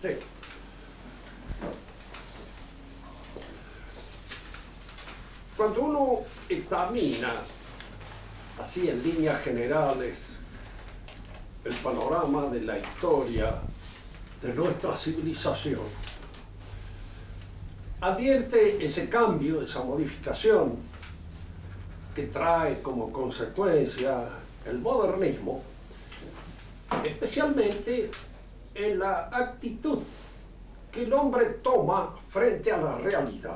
Sí. Cuando uno examina, así en líneas generales, el panorama de la historia de nuestra civilización, advierte ese cambio, esa modificación que trae como consecuencia el modernismo, especialmente en la actitud que el hombre toma frente a la realidad.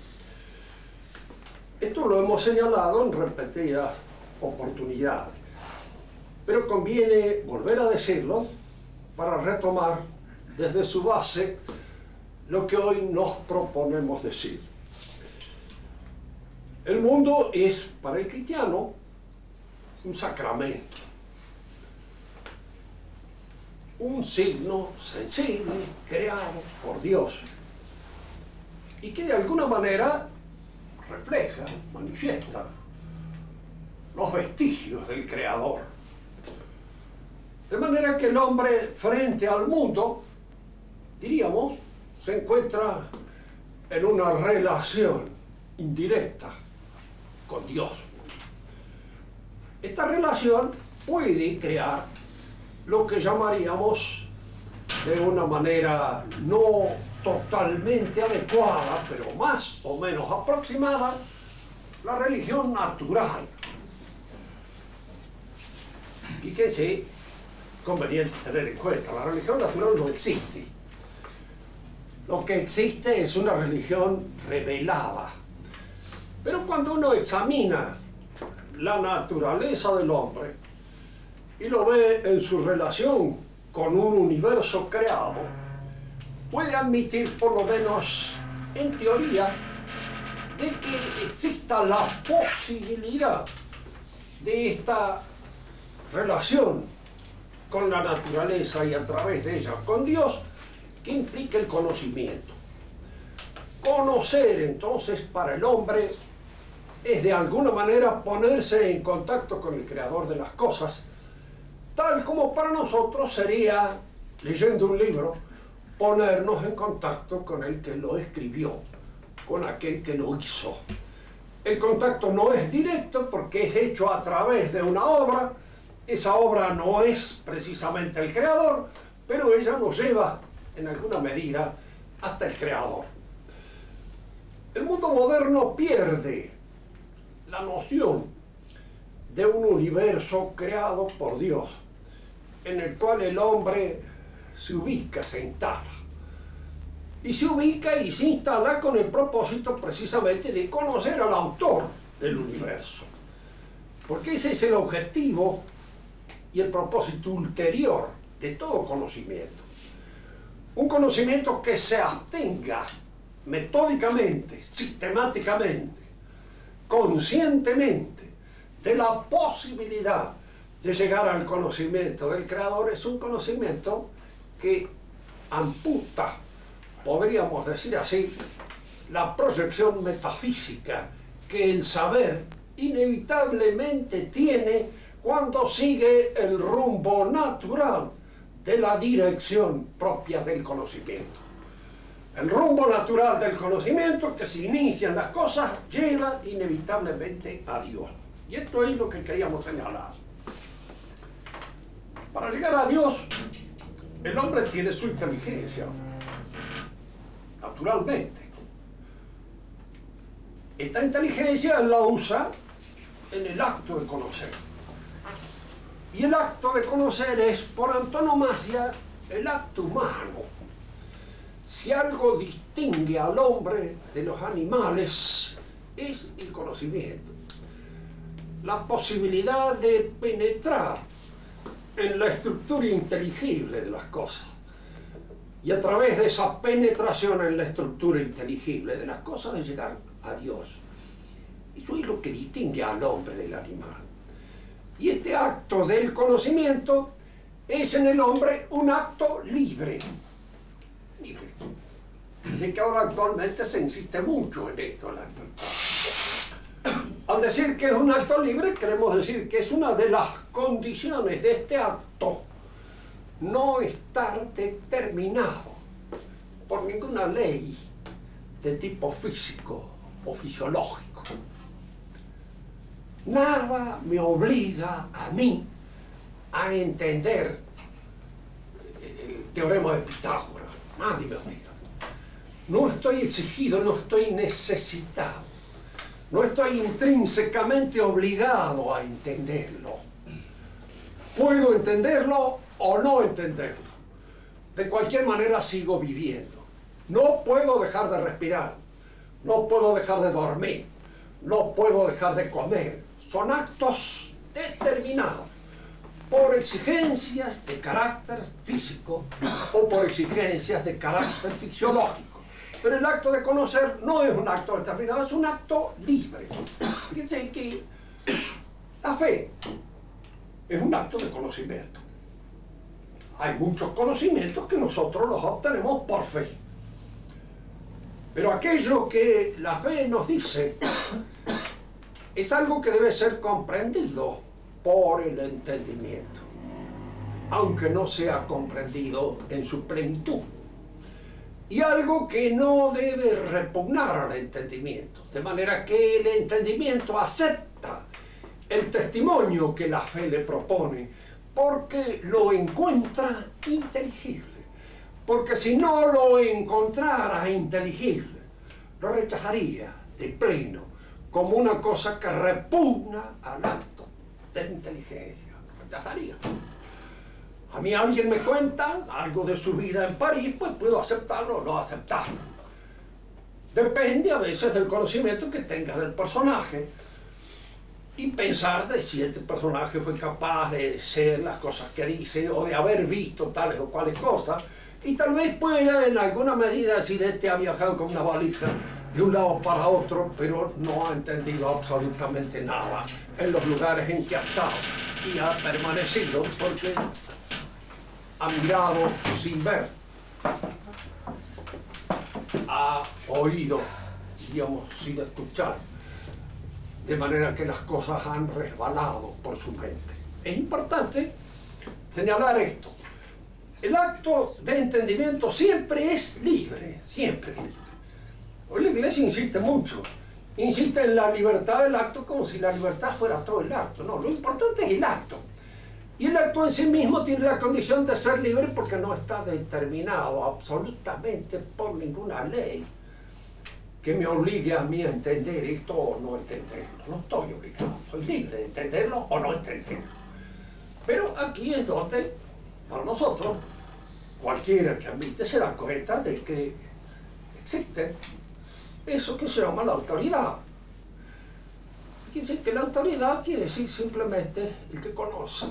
Esto lo hemos señalado en repetidas oportunidades, pero conviene volver a decirlo para retomar desde su base lo que hoy nos proponemos decir. El mundo es para el cristiano un sacramento, un signo sensible creado por Dios y que de alguna manera refleja, manifiesta los vestigios del Creador. De manera que el hombre frente al mundo, diríamos, se encuentra en una relación indirecta con Dios. Esta relación puede crear lo que llamaríamos de una manera no totalmente adecuada, pero más o menos aproximada, la religión natural. Fíjense, conveniente tener en cuenta, la religión natural no existe. Lo que existe es una religión revelada. Pero cuando uno examina la naturaleza del hombre y lo ve en su relación con un universo creado, puede admitir, por lo menos en teoría, de que exista la posibilidad de esta relación con la naturaleza y a través de ella con Dios, que implica el conocimiento. Conocer, entonces, para el hombre es de alguna manera ponerse en contacto con el Creador de las cosas, tal como para nosotros sería, leyendo un libro, ponernos en contacto con el que lo escribió, con aquel que lo hizo. El contacto no es directo porque es hecho a través de una obra. Esa obra no es precisamente el Creador, pero ella nos lleva, en alguna medida, hasta el Creador. El mundo moderno pierde la noción de un universo creado por Dios, en el cual el hombre se ubica, se instala. Y se ubica y se instala con el propósito precisamente de conocer al autor del universo. Porque ese es el objetivo y el propósito ulterior de todo conocimiento. Un conocimiento que se abstenga metódicamente, sistemáticamente, conscientemente de la posibilidad de llegar al conocimiento del Creador es un conocimiento que amputa, podríamos decir así, la proyección metafísica que el saber inevitablemente tiene cuando sigue el rumbo natural de la dirección propia del conocimiento. El rumbo natural del conocimiento que se inician las cosas lleva inevitablemente a Dios. Y esto es lo que queríamos señalar. Para llegar a Dios, el hombre tiene su inteligencia, naturalmente. Esta inteligencia la usa en el acto de conocer. Y el acto de conocer es, por antonomasia, el acto humano. Si algo distingue al hombre de los animales, es el conocimiento. La posibilidad de penetrar en la estructura inteligible de las cosas. Y a través de esa penetración en la estructura inteligible de las cosas, de llegar a Dios. Eso es lo que distingue al hombre del animal. Y este acto del conocimiento es en el hombre un acto libre. Libre. Dice que ahora actualmente se insiste mucho en esto. Al decir que es un acto libre, queremos decir que es una de las condiciones de este acto no estar determinado por ninguna ley de tipo físico o fisiológico. Nada me obliga a mí a entender el teorema de Pitágoras. Nadie me obliga. No estoy exigido, no estoy necesitado. No estoy intrínsecamente obligado a entenderlo. Puedo entenderlo o no entenderlo. De cualquier manera sigo viviendo. No puedo dejar de respirar. No puedo dejar de dormir. No puedo dejar de comer. Son actos determinados por exigencias de carácter físico o por exigencias de carácter fisiológico. Pero el acto de conocer no es un acto determinado, es un acto libre. Fíjense que la fe es un acto de conocimiento. Hay muchos conocimientos que nosotros los obtenemos por fe. Pero aquello que la fe nos dice es algo que debe ser comprendido por el entendimiento, aunque no sea comprendido en su plenitud. Y algo que no debe repugnar al entendimiento, de manera que el entendimiento acepta el testimonio que la fe le propone, porque lo encuentra inteligible. Porque si no lo encontrara inteligible, lo rechazaría de pleno, como una cosa que repugna al acto de la inteligencia. Lo rechazaría. A mí alguien me cuenta algo de su vida en París, pues puedo aceptarlo o no aceptarlo. Depende a veces del conocimiento que tenga del personaje y pensar de si este personaje fue capaz de ser las cosas que dice o de haber visto tales o cuales cosas, y tal vez pueda en alguna medida decir: este ha viajado con una valija de un lado para otro, pero no ha entendido absolutamente nada en los lugares en que ha estado y ha permanecido porque ha mirado sin ver, ha oído, digamos, sin escuchar, de manera que las cosas han resbalado por su mente. Es importante señalar esto. El acto de entendimiento siempre es libre, siempre es libre. Hoy la Iglesia insiste mucho, insiste en la libertad del acto como si la libertad fuera todo el acto. No, lo importante es el acto. Y el acto en sí mismo tiene la condición de ser libre porque no está determinado absolutamente por ninguna ley que me obligue a mí a entender esto o no entenderlo. No estoy obligado, soy libre de entenderlo o no entenderlo. Pero aquí es donde, para nosotros, cualquiera que admite se da cuenta de que existe eso que se llama la autoridad. Quiere decir que la autoridad quiere decir simplemente el que conoce.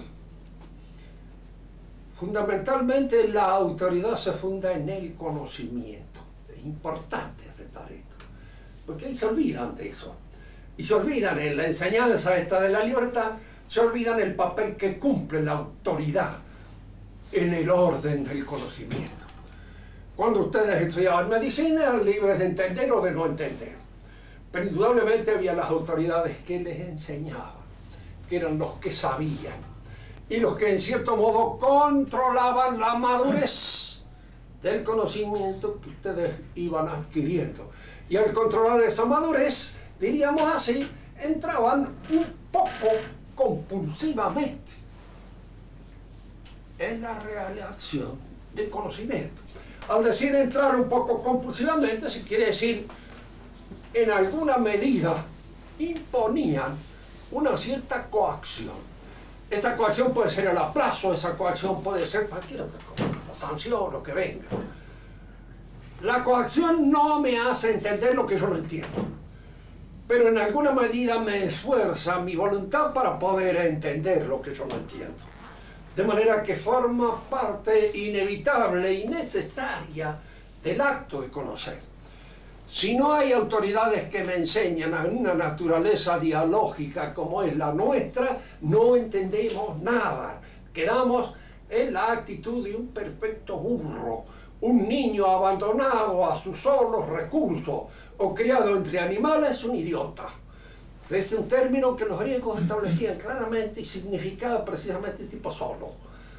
Fundamentalmente la autoridad se funda en el conocimiento. Es importante aceptar esto, porque ahí se olvidan de eso. Y se olvidan en la enseñanza esta de la libertad, se olvidan el papel que cumple la autoridad en el orden del conocimiento. Cuando ustedes estudiaban medicina eran libres de entender o de no entender. Pero indudablemente había las autoridades que les enseñaban, que eran los que sabían. Y los que en cierto modo controlaban la madurez del conocimiento que ustedes iban adquiriendo. Y al controlar esa madurez, diríamos así, entraban un poco compulsivamente en la realización del conocimiento. Al decir entrar un poco compulsivamente, se quiere decir en alguna medida imponían una cierta coacción. Esa coacción puede ser el aplazo, esa coacción puede ser cualquier otra cosa, la sanción, lo que venga. La coacción no me hace entender lo que yo no entiendo, pero en alguna medida me esfuerza mi voluntad para poder entender lo que yo no entiendo. De manera que forma parte inevitable y necesaria del acto de conocer. Si no hay autoridades que me enseñan a una naturaleza dialógica como es la nuestra, no entendemos nada. Quedamos en la actitud de un perfecto burro, un niño abandonado a sus solos recursos o criado entre animales, un idiota. Es un término que los griegos establecían claramente y significaba precisamente tipo solo.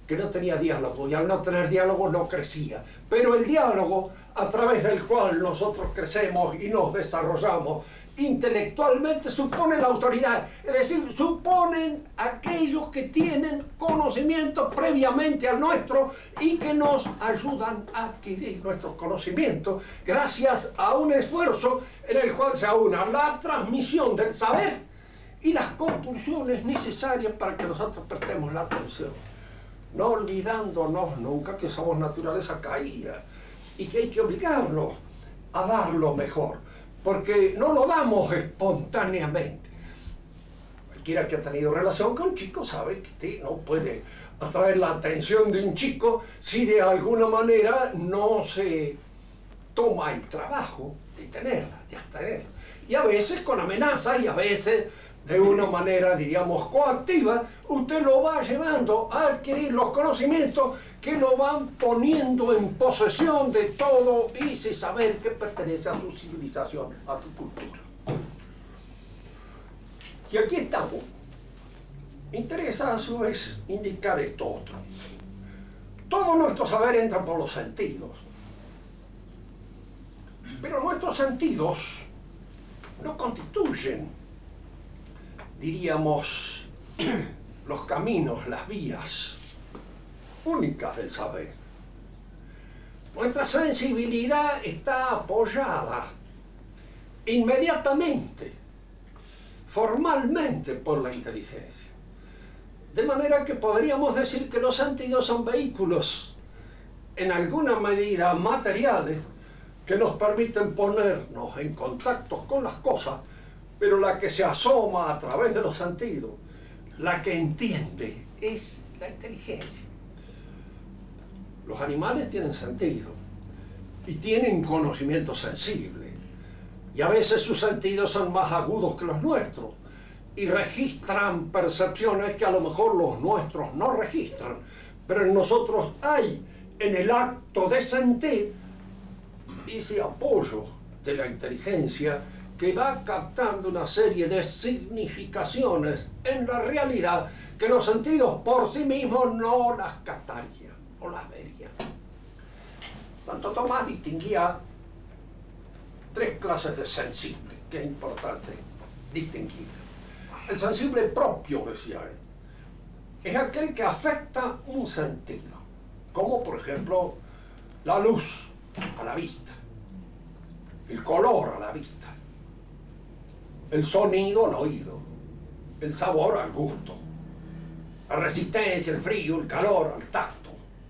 que no tenía diálogo, y al no tener diálogo no crecía. Pero el diálogo, a través del cual nosotros crecemos y nos desarrollamos intelectualmente, supone la autoridad, es decir, suponen aquellos que tienen conocimiento previamente al nuestro y que nos ayudan a adquirir nuestros conocimientos gracias a un esfuerzo en el cual se aúna la transmisión del saber y las compulsiones necesarias para que nosotros prestemos la atención, no olvidándonos nunca que somos naturaleza caída y que hay que obligarnos a dar lo mejor, porque no lo damos espontáneamente. Cualquiera que ha tenido relación con un chico sabe que usted no puede atraer la atención de un chico si de alguna manera no se toma el trabajo de tenerla, de abstenerla. Y a veces con amenazas y a veces de una manera, diríamos, coactiva, usted lo va llevando a adquirir los conocimientos que lo van poniendo en posesión de todo ese saber que pertenece a su civilización, a su cultura. Y aquí estamos. Interesa a su vez indicar esto otro. Todo nuestro saber entra por los sentidos. Pero nuestros sentidos no constituyen, diríamos, los caminos, las vías únicas del saber. Nuestra sensibilidad está apoyada inmediatamente, formalmente, por la inteligencia. De manera que podríamos decir que los sentidos son vehículos, en alguna medida materiales, que nos permiten ponernos en contacto con las cosas, pero la que se asoma a través de los sentidos, la que entiende, es la inteligencia. Los animales tienen sentido y tienen conocimiento sensible, y a veces sus sentidos son más agudos que los nuestros y registran percepciones que a lo mejor los nuestros no registran, pero en nosotros hay, en el acto de sentir, ese apoyo de la inteligencia que va captando una serie de significaciones en la realidad que los sentidos por sí mismos no las captarían, no las verían. Santo Tomás distinguía tres clases de sensibles, que es importante distinguir. El sensible propio, decía él, es aquel que afecta un sentido, como por ejemplo la luz a la vista, el color a la vista, el sonido al oído, el sabor al gusto, la resistencia, el frío, el calor al tacto,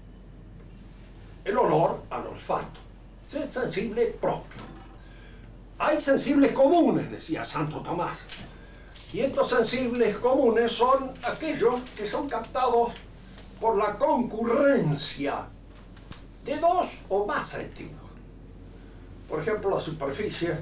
el olor al olfato. Ese es sensible propio. Hay sensibles comunes, decía Santo Tomás, y estos sensibles comunes son aquellos que son captados por la concurrencia de dos o más sentidos. Por ejemplo, la superficie,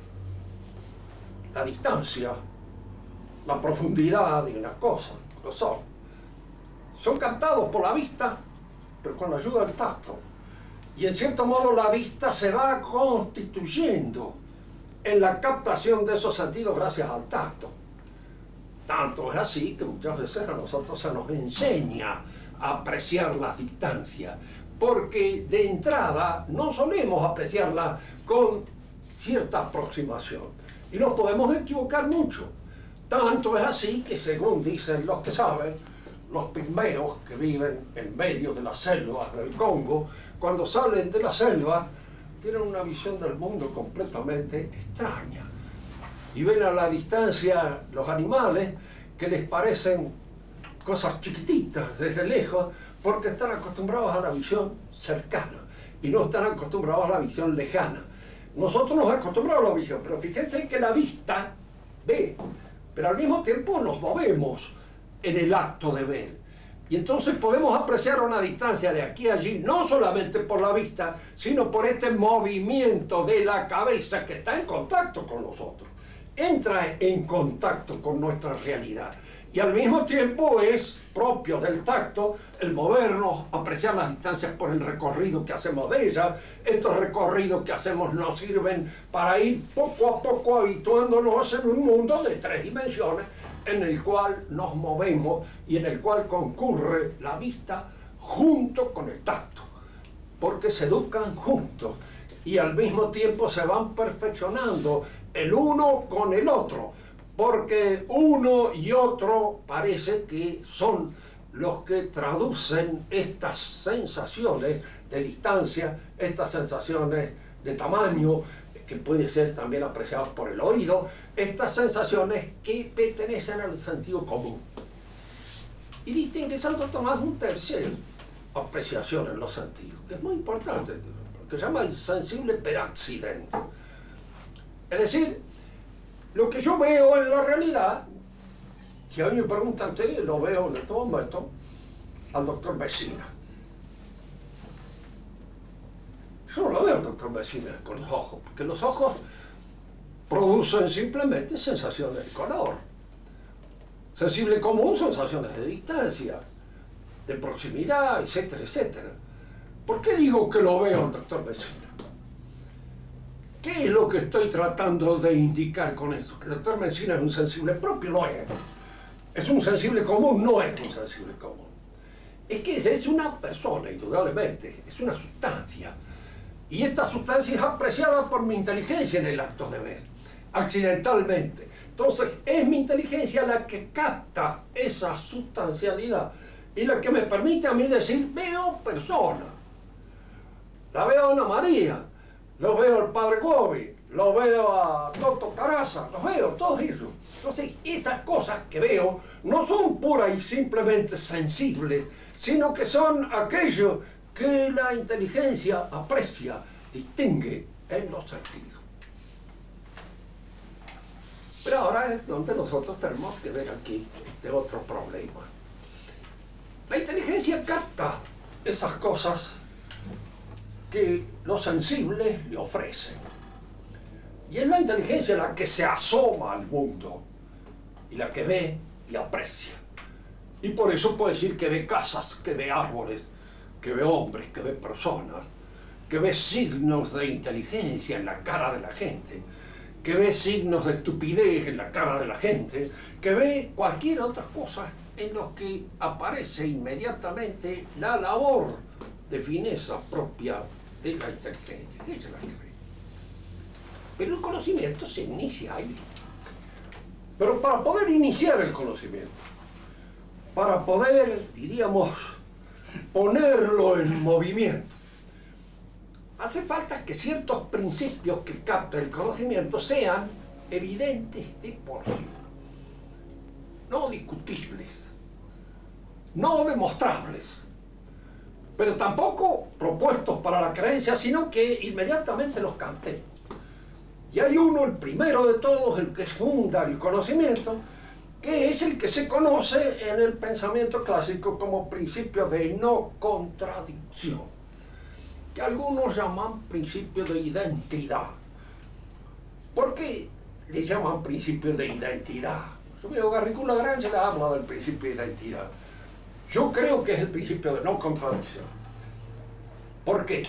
la distancia, la profundidad de una cosa, grosor, son captados por la vista, pero con la ayuda del tacto. Y en cierto modo la vista se va constituyendo en la captación de esos sentidos gracias al tacto. Tanto es así que muchas veces a nosotros se nos enseña a apreciar las distancias, porque de entrada no solemos apreciarla con cierta aproximación y nos podemos equivocar mucho. Tanto es así que, según dicen los que saben, los pigmeos que viven en medio de las selvas del Congo, cuando salen de la selva tienen una visión del mundo completamente extraña y ven a la distancia los animales que les parecen cosas chiquititas desde lejos, porque están acostumbrados a la visión cercana y no están acostumbrados a la visión lejana. Nosotros nos acostumbramos a la visión, pero fíjense que la vista ve, pero al mismo tiempo nos movemos en el acto de ver. Y entonces podemos apreciar una distancia de aquí a allí, no solamente por la vista, sino por este movimiento de la cabeza que está en contacto con nosotros. Entra en contacto con nuestra realidad. Y al mismo tiempo es propio del tacto el movernos, apreciar las distancias por el recorrido que hacemos de ellas. Estos recorridos que hacemos nos sirven para ir poco a poco habituándonos en un mundo de tres dimensiones en el cual nos movemos y en el cual concurre la vista, junto con el tacto, porque se educan juntos y al mismo tiempo se van perfeccionando el uno con el otro, porque uno y otro parece que son los que traducen estas sensaciones de distancia, estas sensaciones de tamaño, que pueden ser también apreciadas por el oído, estas sensaciones que pertenecen al sentido común. Y distingue Santo Tomás un tercer apreciación en los sentidos, que es muy importante, que se llama el sensible per accidente. Es decir, lo que yo veo en la realidad, si a mí me preguntan, lo veo en este momento al doctor Messina. Yo no lo veo al doctor Messina con los ojos, porque los ojos producen simplemente sensaciones de color. Sensible común, sensaciones de distancia, de proximidad, etcétera, etcétera. ¿Por qué digo que lo veo al doctor Messina? ¿Qué es lo que estoy tratando de indicar con esto? Que el doctor Messina es un sensible propio, no es. Es un sensible común, no es un sensible común. Es que es una persona, indudablemente, es una sustancia. Y esta sustancia es apreciada por mi inteligencia en el acto de ver, accidentalmente. Entonces, es mi inteligencia la que capta esa sustancialidad y la que me permite a mí decir, veo persona. La veo a Ana María, lo veo al padre Gobi, lo veo a Toto Caraza, los veo, todos ellos. Entonces, esas cosas que veo no son puras y simplemente sensibles, sino que son aquello que la inteligencia aprecia, distingue en los sentidos. Pero ahora es donde nosotros tenemos que ver aquí este otro problema. La inteligencia capta esas cosas que los sensibles le ofrecen. Y es la inteligencia la que se asoma al mundo y la que ve y aprecia. Y por eso puede decir que ve casas, que ve árboles, que ve hombres, que ve personas, que ve signos de inteligencia en la cara de la gente, que ve signos de estupidez en la cara de la gente, que ve cualquier otra cosa en los que aparece inmediatamente la labor de fineza propia de la inteligencia. Esa es la que ve. Pero el conocimiento se inicia ahí. Pero para poder iniciar el conocimiento, para poder, diríamos, ponerlo en movimiento, hace falta que ciertos principios que capta el conocimiento sean evidentes de por sí, no discutibles, no demostrables, pero tampoco propuestos para la creencia, sino que inmediatamente los capten. Y hay uno, el primero de todos, el que funda el conocimiento, que es el que se conoce en el pensamiento clásico como principio de no contradicción, que algunos llaman principio de identidad. ¿Por qué le llaman principio de identidad? Yo veo Garrigou Lagrange le habla del principio de identidad. Yo creo que es el principio de no contradicción. ¿Por qué?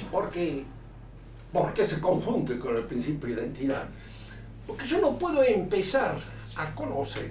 Porque se confunde con el principio de identidad. Porque yo no puedo empezar a conocer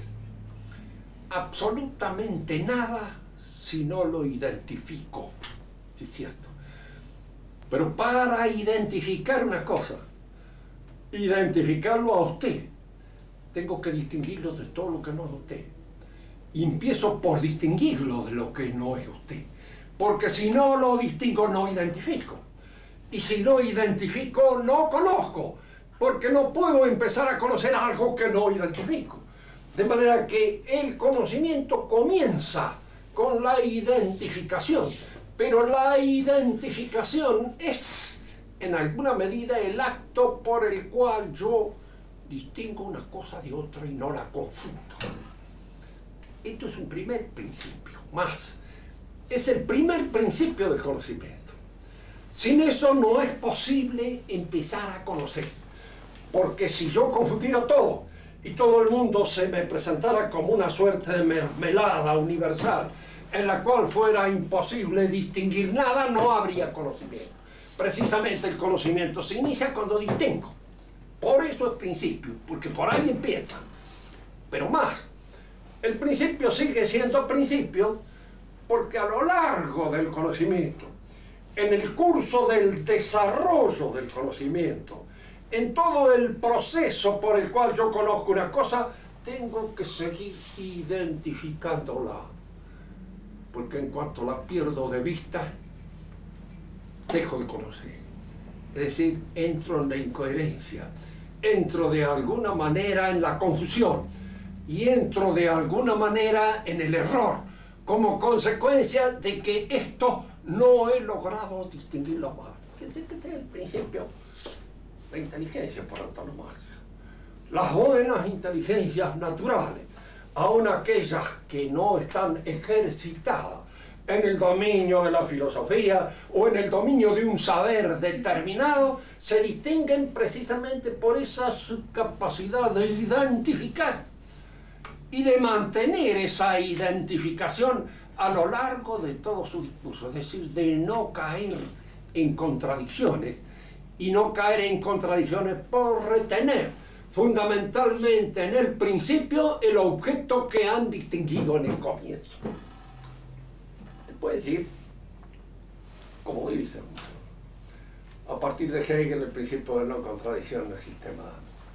absolutamente nada si no lo identifico. ¿Sí es cierto? Pero para identificar una cosa, identificarlo a usted, tengo que distinguirlo de todo lo que no es usted. Y empiezo por distinguirlo de lo que no es usted. Porque si no lo distingo, no identifico. Y si no identifico, no conozco. Porque no puedo empezar a conocer algo que no identifico. De manera que el conocimiento comienza con la identificación. Pero la identificación es, en alguna medida, el acto por el cual yo distingo una cosa de otra y no la confundo. Esto es un primer principio, más. Es el primer principio del conocimiento. Sin eso no es posible empezar a conocer. Porque si yo confundiera todo y todo el mundo se me presentara como una suerte de mermelada universal en la cual fuera imposible distinguir nada, no habría conocimiento. Precisamente el conocimiento se inicia cuando distingo. Por eso es principio, porque por ahí empieza. Pero más, el principio sigue siendo principio porque a lo largo del conocimiento, en el curso del desarrollo del conocimiento, en todo el proceso por el cual yo conozco una cosa, tengo que seguir identificándola, porque en cuanto la pierdo de vista, dejo de conocer. Es decir, entro en la incoherencia, entro de alguna manera en la confusión y entro de alguna manera en el error, como consecuencia de que esto no he logrado distinguirlo más. Este es el principio de inteligencia por antonomasia. Las buenas inteligencias naturales, aun aquellas que no están ejercitadas en el dominio de la filosofía o en el dominio de un saber determinado, se distinguen precisamente por esa su capacidad de identificar y de mantener esa identificación a lo largo de todo su discurso, es decir, de no caer en contradicciones, y no caer en contradicciones por retener fundamentalmente en el principio el objeto que han distinguido en el comienzo. Se puede decir, como dicen, a partir de Hegel el principio de no contradicción no existe más.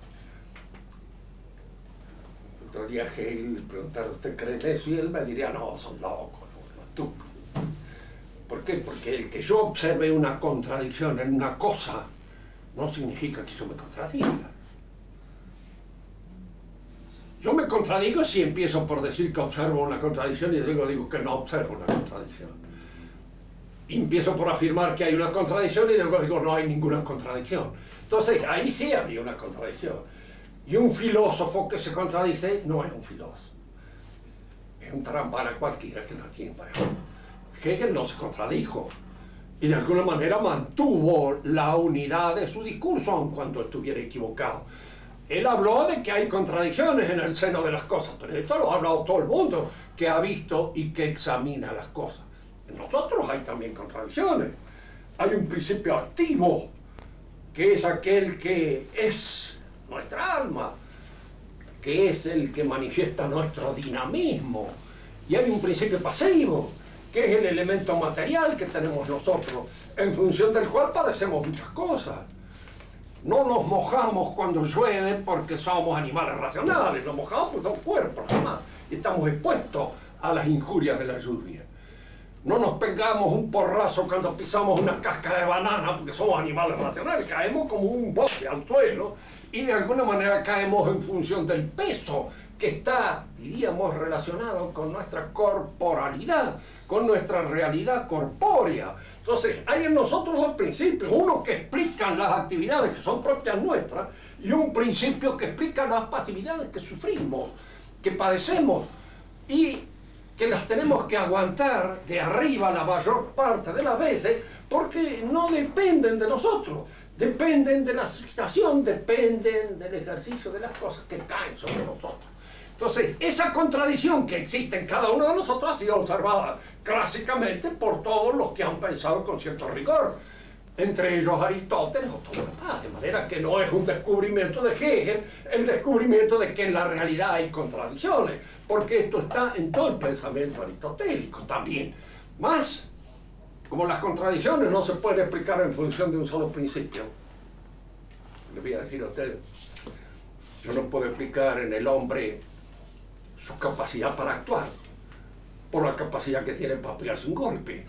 El otro día Hegel le preguntaron, ¿usted cree en eso? Y él me diría, no, son locos, no, estúpidos. ¿Por qué? Porque el que yo observe una contradicción en una cosa no significa que yo me contradiga. Yo me contradigo si empiezo por decir que observo una contradicción y luego digo que no observo una contradicción. Y empiezo por afirmar que hay una contradicción y luego digo no hay ninguna contradicción. Entonces ahí sí habría una contradicción. Y un filósofo que se contradice no es un filósofo. Es un tarambana cualquiera que no tiene valor. Hegel no se contradijo y de alguna manera mantuvo la unidad de su discurso aun cuando estuviera equivocado. Él habló de que hay contradicciones en el seno de las cosas, pero esto lo ha hablado todo el mundo que ha visto y que examina las cosas. En nosotros hay también contradicciones. Hay un principio activo, que es aquel que es nuestra alma, que es el que manifiesta nuestro dinamismo. Y hay un principio pasivo, que es el elemento material que tenemos nosotros, en función del cual padecemos muchas cosas. No nos mojamos cuando llueve porque somos animales racionales, nos mojamos porque somos cuerpos, jamás. Y estamos expuestos a las injurias de la lluvia. No nos pegamos un porrazo cuando pisamos una cáscara de banana porque somos animales racionales, caemos como un bote al suelo y de alguna manera caemos en función del peso que está, diríamos, relacionado con nuestra corporalidad, con nuestra realidad corpórea. Entonces, hay en nosotros dos principios, uno que explica las actividades que son propias nuestras y un principio que explica las pasividades que sufrimos, que padecemos y que las tenemos que aguantar de arriba la mayor parte de las veces porque no dependen de nosotros, dependen de la situación, dependen del ejercicio de las cosas que caen sobre nosotros. Entonces, esa contradicción que existe en cada uno de nosotros ha sido observada clásicamente por todos los que han pensado con cierto rigor, entre ellos Aristóteles o Tomás, de manera que no es un descubrimiento de Hegel el descubrimiento de que en la realidad hay contradicciones, porque esto está en todo el pensamiento aristotélico también. Más, como las contradicciones no se pueden explicar en función de un solo principio, le voy a decir a ustedes, yo no puedo explicar en el hombre su capacidad para actuar por la capacidad que tiene para pegarse un golpe.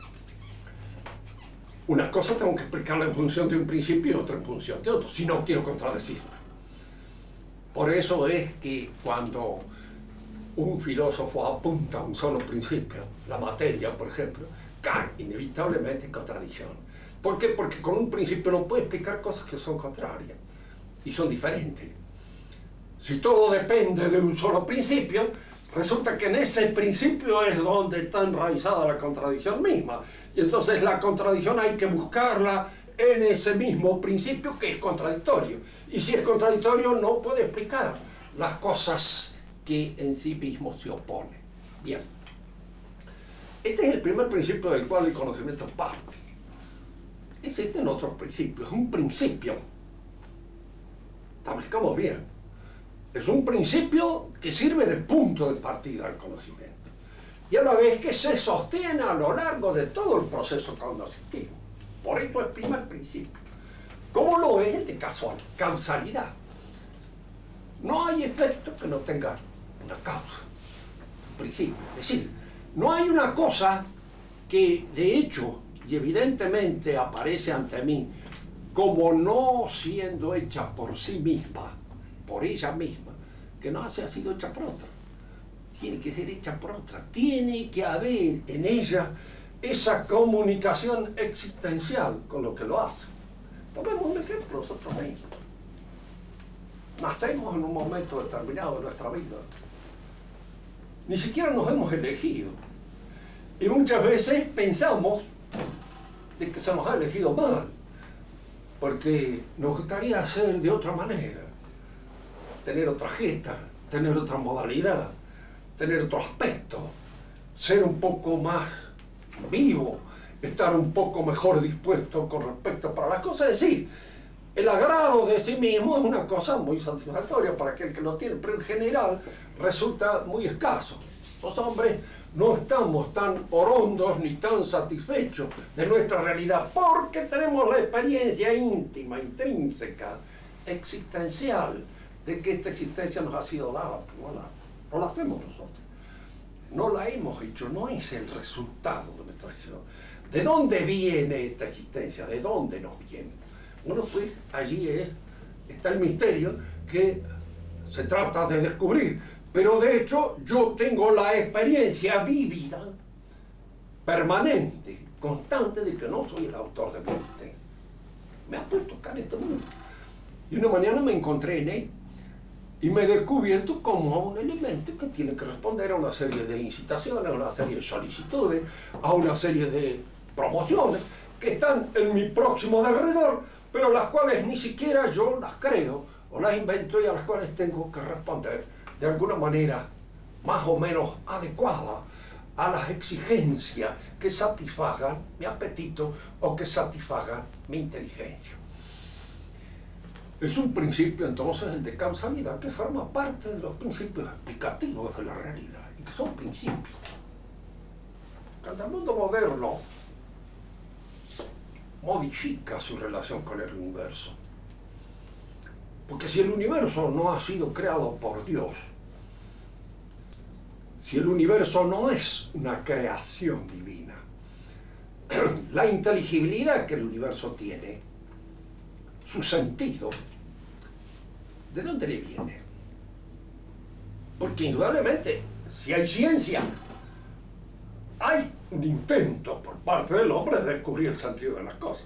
Una cosa tengo que explicarla en función de un principio y otra en función de otro, si no quiero contradecirla. Por eso es que cuando un filósofo apunta a un solo principio, la materia, por ejemplo, cae inevitablemente en contradicción. ¿Por qué? Porque con un principio no puede explicar cosas que son contrarias y son diferentes. Si todo depende de un solo principio, resulta que en ese principio es donde está enraizada la contradicción misma. Y entonces la contradicción hay que buscarla en ese mismo principio que es contradictorio. Y si es contradictorio no puede explicar las cosas que en sí mismo se oponen. Bien. Este es el primer principio del cual el conocimiento parte. Existen otros principios. Es un principio. Establezcamos bien. Es un principio que sirve de punto de partida al conocimiento. y a la vez que se sostiene a lo largo de todo el proceso cognitivo. Por eso es primer principio. ¿Cómo lo es el de causalidad? No hay efecto que no tenga una causa, un principio. Es decir, no hay una cosa que de hecho y evidentemente aparece ante mí como no siendo hecha por sí misma, por ella misma, que no haya sido hecha por otra. Tiene que ser hecha por otra. Tiene que haber en ella esa comunicación existencial con lo que lo hace. Tomemos un ejemplo nosotros mismos. Nacemos en un momento determinado de nuestra vida. Ni siquiera nos hemos elegido. Y muchas veces pensamos de que se nos ha elegido mal, porque nos gustaría ser de otra manera, tener otra jeta, tener otra modalidad, tener otro aspecto, ser un poco más vivo, estar un poco mejor dispuesto con respecto para las cosas. Es decir, el agrado de sí mismo es una cosa muy satisfactoria para aquel que lo tiene, pero en general resulta muy escaso. Los hombres no estamos tan orondos ni tan satisfechos de nuestra realidad porque tenemos la experiencia íntima, intrínseca, existencial, de que esta existencia nos ha sido dada, pero no la hacemos nosotros. No la hemos hecho, no es el resultado de nuestra acción. ¿De dónde viene esta existencia? ¿De dónde nos viene? Bueno, pues allí está el misterio que se trata de descubrir. Pero de hecho yo tengo la experiencia vívida, permanente, constante de que no soy el autor de mi existencia. Me ha puesto acá en este mundo. Y una mañana me encontré en él y me he descubierto como un elemento que tiene que responder a una serie de incitaciones, a una serie de solicitudes, a una serie de promociones que están en mi próximo derredor, pero las cuales ni siquiera yo las creo o las invento y a las cuales tengo que responder de alguna manera más o menos adecuada a las exigencias que satisfagan mi apetito o que satisfagan mi inteligencia. Es un principio entonces el de causalidad que forma parte de los principios explicativos de la realidad y que son principios. Cuando el mundo moderno modifica su relación con el universo, porque si el universo no ha sido creado por Dios, si el universo no es una creación divina, la inteligibilidad que el universo tiene, su sentido, ¿de dónde le viene? Porque indudablemente, si hay ciencia, hay un intento por parte del hombre de descubrir el sentido de las cosas.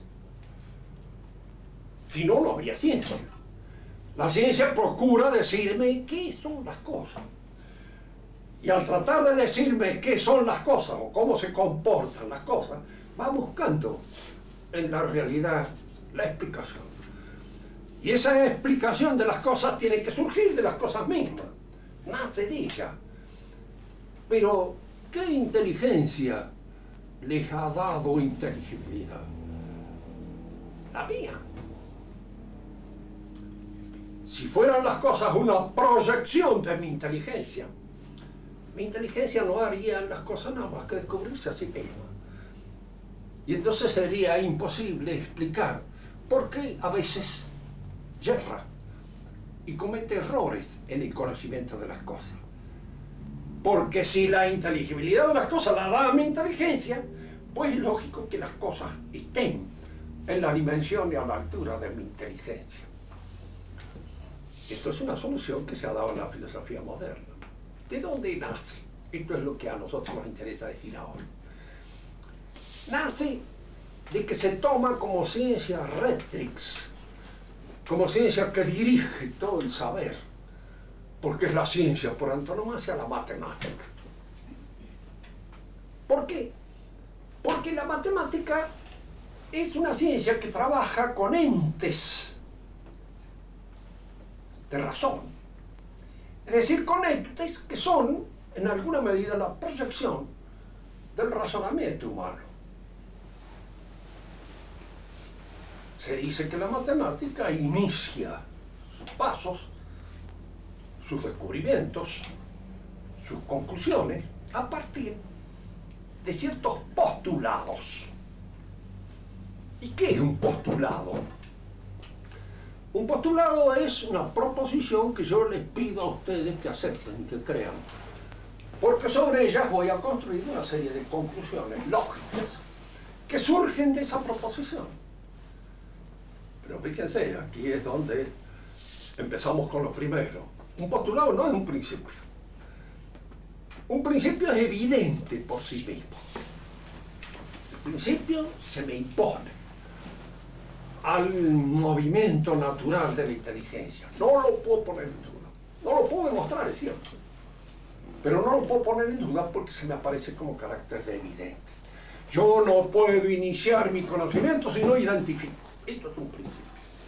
Si no, no habría ciencia. La ciencia procura decirme qué son las cosas. Y al tratar de decirme qué son las cosas o cómo se comportan las cosas, va buscando en la realidad la explicación. Y esa explicación de las cosas tiene que surgir de las cosas mismas. Nace de ellas. Pero, ¿qué inteligencia les ha dado inteligibilidad? La mía. Si fueran las cosas una proyección de mi inteligencia no haría las cosas nada más que descubrirse a sí misma. Y entonces sería imposible explicar por qué a veces yerra y comete errores en el conocimiento de las cosas. Porque si la inteligibilidad de las cosas la da a mi inteligencia, pues es lógico que las cosas estén en la dimensión y a la altura de mi inteligencia. Esto es una solución que se ha dado en la filosofía moderna. ¿De dónde nace? Esto es lo que a nosotros nos interesa decir ahora. Nace de que se toma como ciencia rectrix, como ciencia que dirige todo el saber, porque es la ciencia por antonomasia, la matemática. ¿Por qué? Porque la matemática es una ciencia que trabaja con entes de razón. Es decir, con entes que son, en alguna medida, la proyección del razonamiento humano. Se dice que la matemática inicia sus pasos, sus descubrimientos, sus conclusiones, a partir de ciertos postulados. ¿Y qué es un postulado? Un postulado es una proposición que yo les pido a ustedes que acepten, que crean, porque sobre ellas voy a construir una serie de conclusiones lógicas que surgen de esa proposición. Pero fíjense, aquí es donde empezamos con lo primero. Un postulado no es un principio. Un principio es evidente por sí mismo. El principio se me impone al movimiento natural de la inteligencia. No lo puedo poner en duda. No lo puedo demostrar, es cierto. Pero no lo puedo poner en duda porque se me aparece como carácter de evidente. Yo no puedo iniciar mi conocimiento si no identifico. Esto es un principio.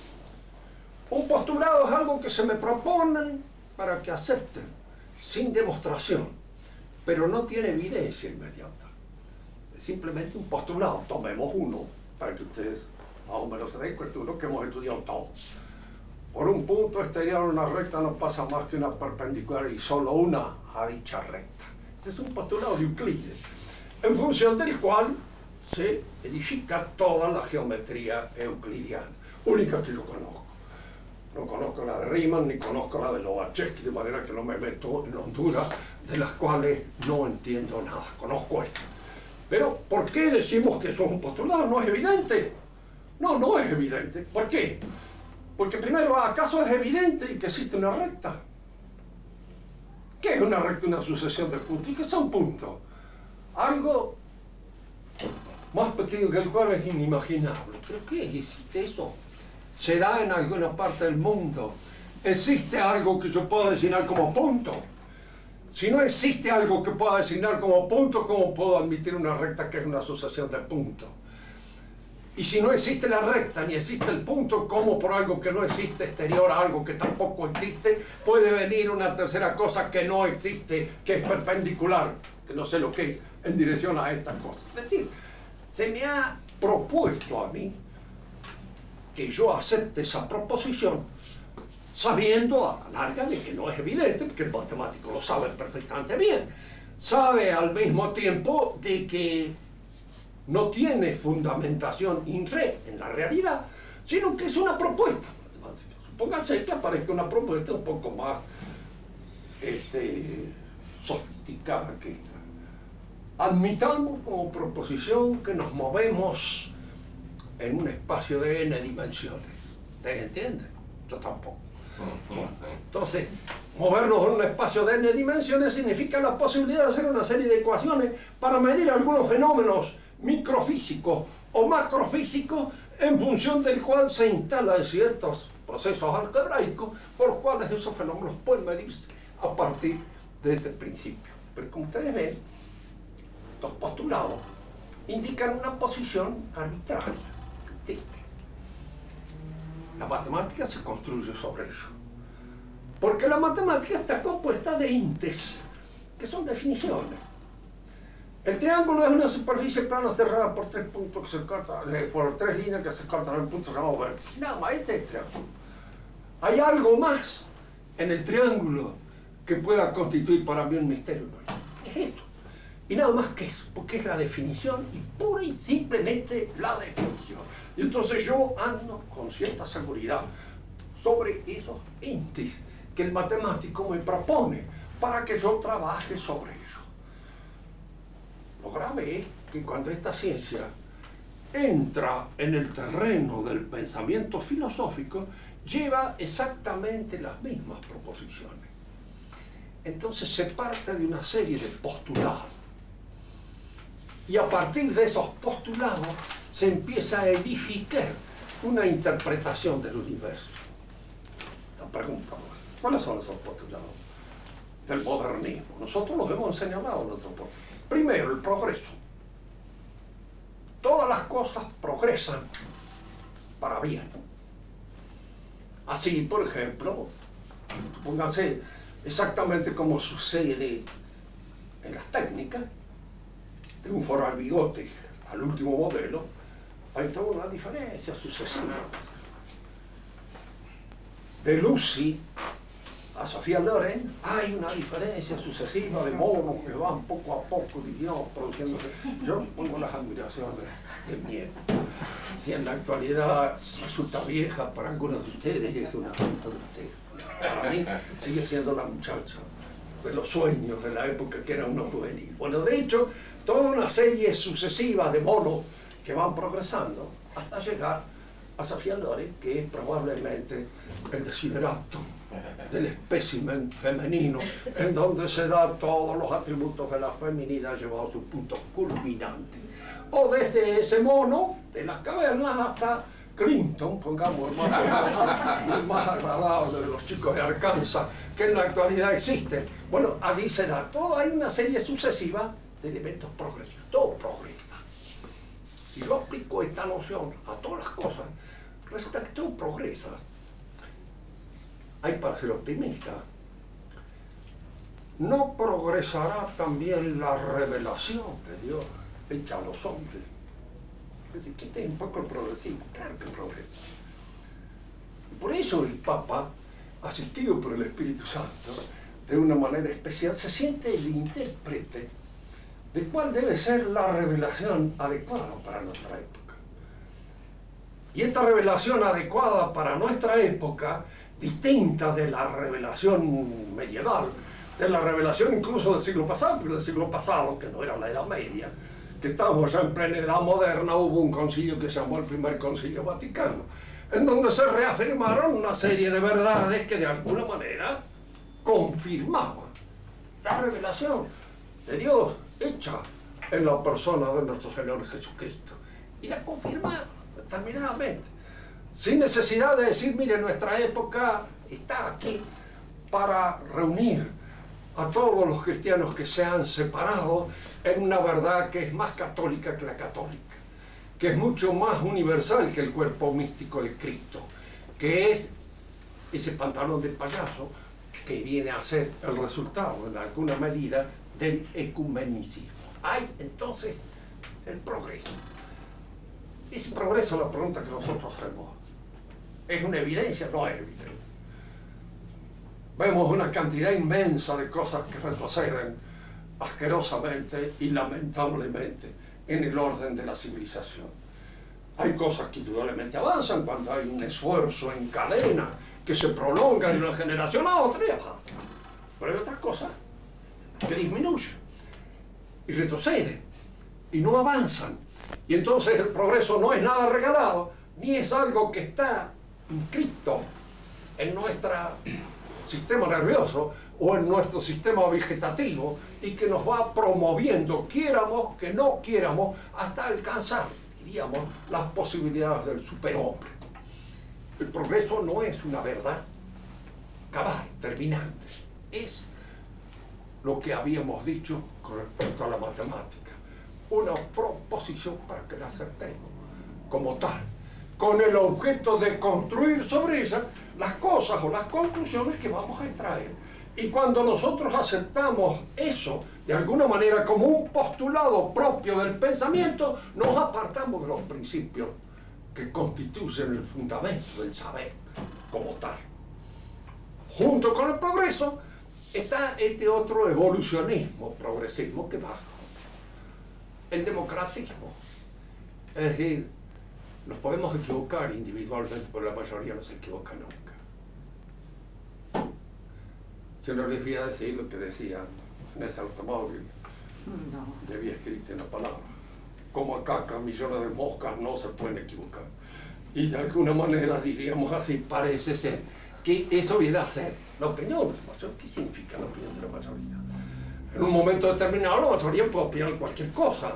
Un postulado es algo que se me proponen para que acepten, sin demostración, pero no tiene evidencia inmediata. Es simplemente un postulado. Tomemos uno para que ustedes más o menos se den cuenta, uno que hemos estudiado todos. Por un punto exterior una recta no pasa más que una perpendicular y solo una a dicha recta. Ese es un postulado de Euclides, en función del cual se edifica toda la geometría euclidiana, única que yo conozco. No conozco la de Riemann, ni conozco la de Lobachevsky, de manera que no me meto en Honduras, de las cuales no entiendo nada. Conozco esta. Pero, ¿por qué decimos que eso es un postulado? ¿No es evidente? No, no es evidente. ¿Por qué? Porque primero, ¿acaso es evidente que existe una recta? ¿Qué es una recta? Una sucesión de puntos. ¿Y qué son puntos? Algo más pequeño que el cual es inimaginable. ¿Pero qué existe eso? ¿Se da en alguna parte del mundo? ¿Existe algo que yo pueda designar como punto? Si no existe algo que pueda designar como punto, ¿cómo puedo admitir una recta que es una sucesión de puntos? Y si no existe la recta ni existe el punto, ¿cómo por algo que no existe exterior a algo que tampoco existe puede venir una tercera cosa que no existe, que es perpendicular, que no sé lo que es, en dirección a estas cosas? Es decir, se me ha propuesto a mí que yo acepte esa proposición sabiendo a la larga de que no es evidente, porque el matemático lo sabe perfectamente bien. Sabe al mismo tiempo de que no tiene fundamentación in re en la realidad, sino que es una propuesta matemática. Supóngase que aparezca una propuesta un poco más sofisticada que esta. Admitamos como proposición que nos movemos en un espacio de n dimensiones. ¿Ustedes entienden? Yo tampoco. Bueno, entonces, movernos en un espacio de n dimensiones significa la posibilidad de hacer una serie de ecuaciones para medir algunos fenómenos microfísicos o macrofísicos en función del cual se instalan ciertos procesos algebraicos por los cuales esos fenómenos pueden medirse a partir de ese principio. Pero como ustedes ven, los postulados indican una posición arbitraria. Sí. La matemática se construye sobre eso. Porque la matemática está compuesta de índices, que son definiciones. El triángulo es una superficie plana cerrada por tres puntos que se cortan, por tres líneas que se cortan en puntos llamados vértices. Nada más, ese es el triángulo. ¿Hay algo más en el triángulo que pueda constituir para mí un misterio? No, es esto. Y nada más que eso, porque es la definición y pura y simplemente la definición. Y entonces yo ando con cierta seguridad sobre esos índices que el matemático me propone para que yo trabaje sobre ello. Lo grave es que cuando esta ciencia entra en el terreno del pensamiento filosófico, lleva exactamente las mismas proposiciones. Entonces se parte de una serie de postulados. Y a partir de esos postulados se empieza a edificar una interpretación del universo. La pregunta, ¿cuáles son esos postulados del modernismo? Nosotros los hemos señalado en nuestro podcast. Primero, el progreso. Todas las cosas progresan para bien. Así, por ejemplo, pónganse exactamente como sucede en las técnicas, de un forro al bigote al último modelo, hay toda una diferencia sucesiva. De Lucy a Sofía Loren, hay una diferencia sucesiva de monos que van poco a poco, digamos, produciéndose. Yo pongo las admiraciones de mi época. Si en la actualidad resulta vieja para algunos de ustedes, es una tontería. Para mí sigue siendo la muchacha de los sueños de la época que era uno juvenil. Bueno, de hecho, toda una serie sucesiva de monos que van progresando hasta llegar a Sofía Loren, que es probablemente el desideratum del espécimen femenino, en donde se da todos los atributos de la feminidad llevados a su punto culminante. O desde ese mono de las cavernas hasta Clinton, pongamos el más agradable de los chicos de Arkansas, que en la actualidad existen. Bueno, allí se da toda, hay una serie sucesiva de elementos progresivos, todo progresa. Si yo aplico esta noción a todas las cosas, resulta que todo progresa. Hay para ser optimista. ¿No progresará también la revelación de Dios hecha a los hombres? Es decir, que tiene un poco el progresivo, claro que progresa. Y por eso el Papa, asistido por el Espíritu Santo, de una manera especial, se siente el intérprete de cuál debe ser la revelación adecuada para nuestra época. Y esta revelación adecuada para nuestra época, distinta de la revelación medieval, de la revelación incluso del siglo pasado, pero del siglo pasado, que no era la Edad Media, que estamos ya en plena Edad Moderna, hubo un concilio que se llamó el Primer Concilio Vaticano, en donde se reafirmaron una serie de verdades que de alguna manera confirmaban la revelación de Dios hecha en la persona de nuestro Señor Jesucristo. Y la confirmaron determinadamente, sin necesidad de decir, mire, nuestra época está aquí para reunir a todos los cristianos que se han separado en una verdad que es más católica que la católica, que es mucho más universal que el cuerpo místico de Cristo, que es ese pantalón de payaso que viene a ser el resultado, en alguna medida, del ecumenicismo. Hay entonces el progreso. Ese progreso es la pregunta que nosotros hacemos. ¿Es una evidencia? No es evidencia. Vemos una cantidad inmensa de cosas que retroceden asquerosamente y lamentablemente en el orden de la civilización. Hay cosas que indudablemente avanzan cuando hay un esfuerzo en cadena que se prolonga de una generación a otra y avanza. Pero hay otras cosas que disminuyen y retroceden y no avanzan. Y entonces el progreso no es nada regalado, ni es algo que está inscrito en nuestro sistema nervioso o en nuestro sistema vegetativo y que nos va promoviendo, quiéramos que no quiéramos, hasta alcanzar, diríamos, las posibilidades del superhombre. El progreso no es una verdad cabal, terminante, es lo que habíamos dicho con respecto a la matemática, una proposición para que la acertemos como tal, con el objeto de construir sobre ella las cosas o las conclusiones que vamos a extraer. Y cuando nosotros aceptamos eso de alguna manera como un postulado propio del pensamiento, nos apartamos de los principios que constituyen el fundamento del saber como tal. Junto con el progreso está este otro evolucionismo, progresismo que va, el democratismo. Es decir, nos podemos equivocar individualmente, pero la mayoría no se equivoca nunca. Yo no les voy a decir lo que decía en ese automóvil, no. Debía escrito en la palabra. Como acá, millones de moscas no se pueden equivocar. Y de alguna manera, diríamos así, parece ser que eso viene a ser la opinión de la mayoría. ¿Qué significa la opinión de la mayoría? En un momento determinado, la mayoría puede opinar cualquier cosa.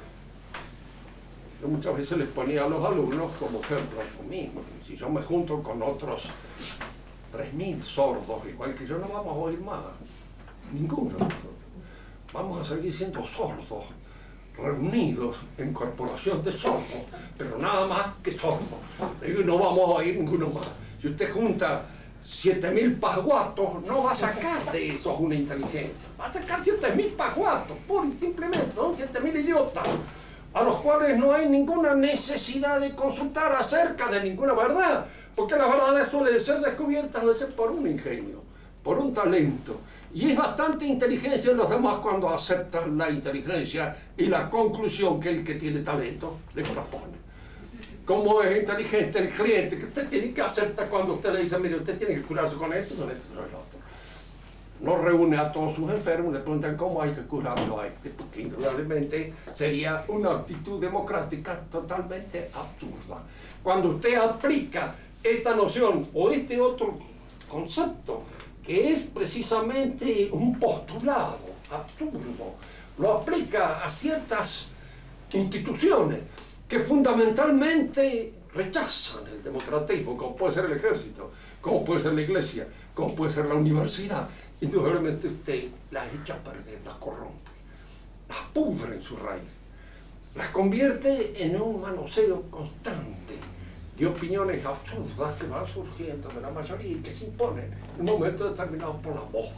Yo muchas veces les ponía a los alumnos como ejemplo lo mismo. Si yo me junto con otros 3.000 sordos, igual que yo, no vamos a oír más. Ninguno de nosotros. Vamos a seguir siendo sordos, reunidos en corporación de sordos, pero nada más que sordos. Y no vamos a oír ninguno más. Si usted junta 7.000 pasguatos, no va a sacar de esos una inteligencia. Va a sacar 7.000 pasguatos, pura y simplemente. Son 7.000 idiotas, a los cuales no hay ninguna necesidad de consultar acerca de ninguna verdad, porque las verdades suelen ser descubiertas a veces por un ingenio por un talento, y es bastante inteligencia en los demás cuando aceptan la inteligencia y la conclusión que el que tiene talento le propone. Como es inteligente el cliente, que usted tiene que aceptar cuando usted le dice, mire, usted tiene que curarse con esto, con esto, con el otro. No reúne a todos sus enfermos, le preguntan cómo hay que curarlo a este, porque indudablemente sería una actitud democrática totalmente absurda. Cuando usted aplica esta noción o este otro concepto, que es precisamente un postulado absurdo, lo aplica a ciertas instituciones que fundamentalmente rechazan el democratismo, como puede ser el ejército, como puede ser la iglesia, como puede ser la universidad. Indudablemente usted las echa a perder, las corrompe, las pudre en su raíz, las convierte en un manoseo constante de opiniones absurdas que van surgiendo de la mayoría y que se imponen en un momento determinado por la moda.